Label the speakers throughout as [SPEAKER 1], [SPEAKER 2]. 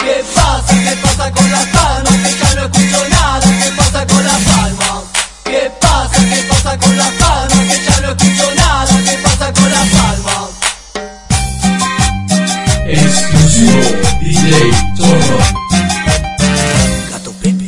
[SPEAKER 1] ¿Qué pasa con las palmas? Que ya no escucho nada. ¿Qué pasa con las palmas? ¿Qué pasa con las palmas? Que ya no escucho nada. ¿Qué pasa con las palmas?
[SPEAKER 2] Exclusivo DJ Zorro.
[SPEAKER 1] Gato Pepe.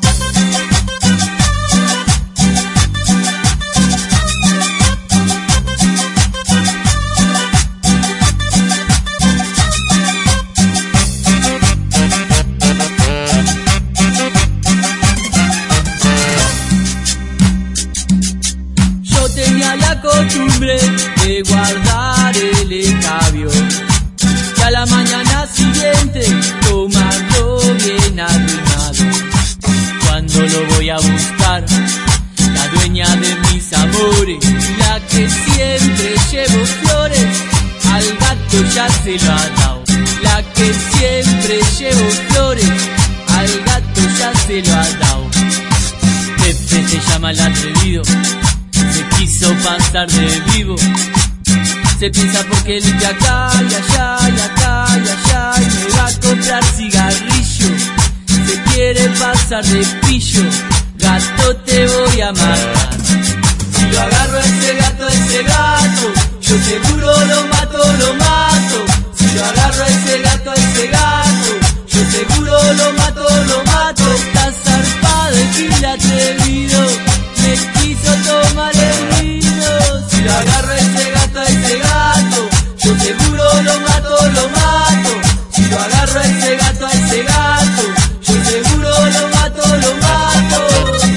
[SPEAKER 3] Yo tenía la costumbre de guardar el escabio y a la mañana siguiente tomarlo bien arruinado. Cuando lo voy a buscar, la dueña de mis amores, la que siempre llevo flores, al gato ya se lo ha dado. La que siempre llevo flores, al gato ya se lo ha dado. Pepe se llama el atrevido, se quiso pasar de vivo. Se piensa porque limpia acá y allá y acá y allá y me va a comprar cigarrillo. Se quiere pasar de pillo, gato te voy a matar. Si lo agarro a ese gato, yo seguro lo mato, lo mato. Si lo agarro a ese gato, yo seguro lo mato, lo mato. Está zarpado el gil atrevido, me quiso tomar el vino. Si lo agarro a ese gato, yo seguro lo mato, lo mato. Si lo agarro a ese gato, yo seguro lo mato, lo mato.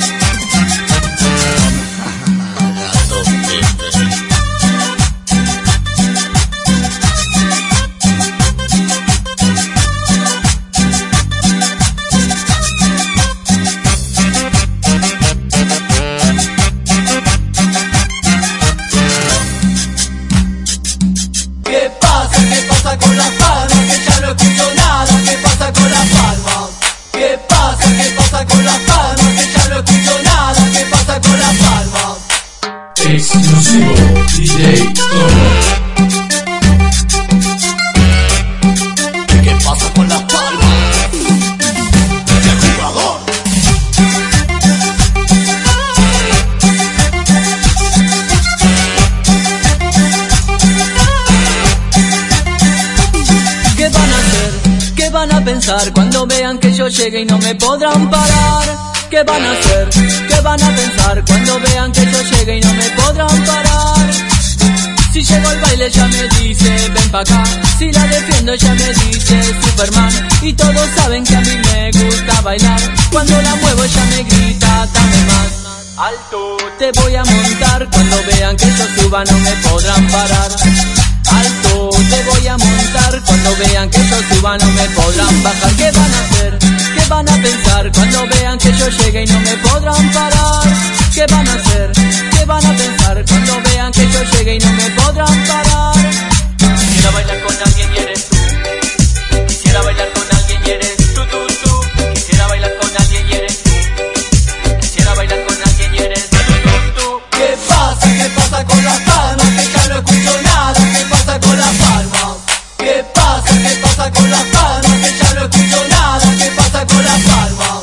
[SPEAKER 1] Gato Pepe. ¿Qué pasa con las palmas? Que ya no escucho nada. ¿Qué pasa con las palmas? ¿Qué pasa con las palmas? Que ya no escucho nada. ¿Qué pasa con las palmas?
[SPEAKER 2] Exclusivo DJ Zorro.
[SPEAKER 1] ¿Qué pasa con las palmas? ¡Qué jugador!
[SPEAKER 3] ¿Qué van a hacer? ¿Qué van a pensar cuando vean que yo llegue y no me podrán parar? ¿Qué van a hacer? ¿Qué van a pensar cuando vean que yo llegue y no me podrán parar? Si llego al baile ella me dice ven pa' acá, si la defiendo ella me dice Superman. Y todos saben que a mí me gusta bailar, cuando la muevo ella me grita dame más. Alto, te voy a montar, cuando vean que yo suba no me podrán parar. Alto, te voy a montar, cuando vean que yo suba no me podrán bajar. ¿Qué van a hacer? ¿Qué van a pensar cuando vean que yo llegue y no me podrán parar? ¿Qué van a hacer? ¿Qué van a pensar cuando vean que yo llegue y no me podrán parar? Quisiera bailar con alguien y eres tú. Quisiera bailar con alguien y eres tú, tú, tú. Quisiera bailar con alguien y eres tú. Quisiera bailar con alguien y eres tú, tú, tú.
[SPEAKER 1] ¿Qué pasa con las palmas? Que ya no escucho nada. ¿Qué pasa con las palmas? ¿Qué pasa con las palmas? Que ya no escucho nada. ¿Qué pasa con las palmas?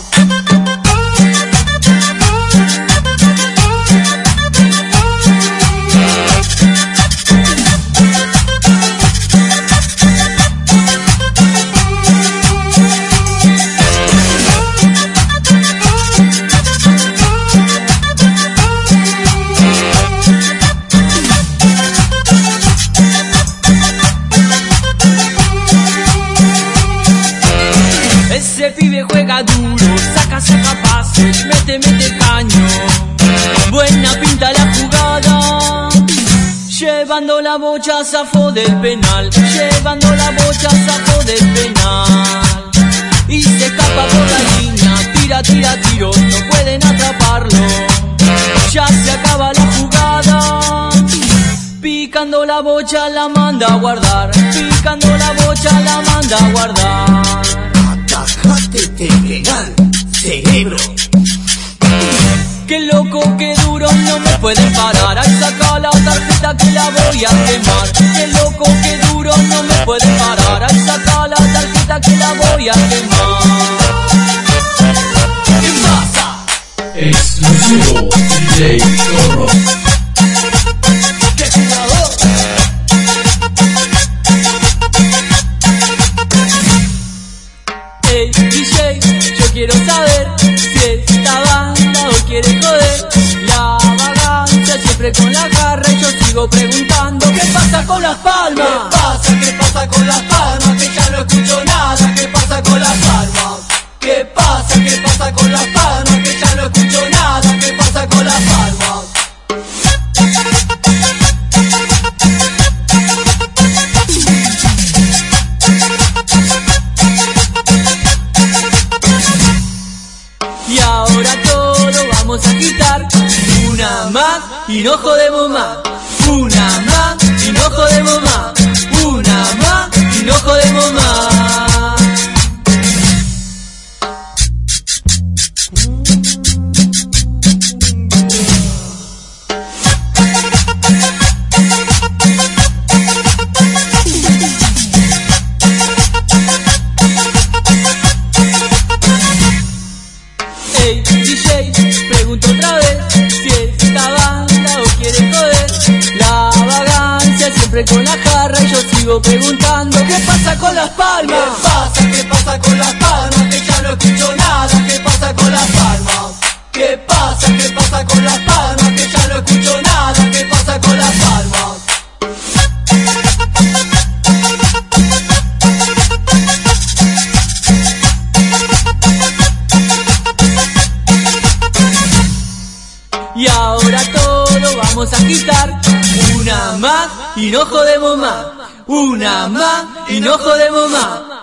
[SPEAKER 3] Ese pibe juega duro, saca pases, mete caño. Buena pinta la jugada, llevando la bocha zafo del penal, llevando la bocha zafo del penal. Y se escapa por la línea, tiro, no pueden atraparlo. Ya se acaba la jugada, picando la bocha la manda a guardar, picando la bocha la manda a guardar.
[SPEAKER 1] Atajate penal, cerebro.
[SPEAKER 3] Qué loco, qué duro, no me pueden parar. Ay, saca la tarjeta que la voy a quemar. Qué loco, qué duro, no me pueden parar. Ay, saca la tarjeta prenda que la voy a quemar.
[SPEAKER 1] ¿Qué pasa?
[SPEAKER 2] Exclusivo DJ Zorro.
[SPEAKER 1] ¡Qué jugador!
[SPEAKER 3] Hey DJ, yo quiero saber si esta banda os quiere joder. La vagancia siempre con la garra y yo sigo preguntando ¿qué pasa con las palmas?
[SPEAKER 1] ¿Qué pasa? ¿Qué pasa con las palmas? Que ya no escucho nada. ¿Qué pasa con las palmas? ¿Qué pasa? ¿Qué pasa con las palmas? Que ya no escucho nada. ¿Qué pasa con las palmas?
[SPEAKER 3] Y ahora todo vamos a quitar. Una más y no jodemos más. Una más y no jodemos más. Una más y no jodemos más. Hey DJ, pregunto otra vez si esta banda os quiere joder. La vagancia siempre con la jarra y yo sigo preguntando ¿qué pasa con las
[SPEAKER 1] ¿Qué
[SPEAKER 3] palmas?
[SPEAKER 1] pasa? ¿Qué pasa con las palmas? Que ya no escucho nada. ¿Qué pasa con las palmas? ¿Qué pasa? ¿Qué pasa con las palmas? Que ya no escucho nada. ¿Qué pasa con las palmas?
[SPEAKER 3] Y ahora todo vamos a quitar. Una más y no jodemos más. Una más y no jodemos más.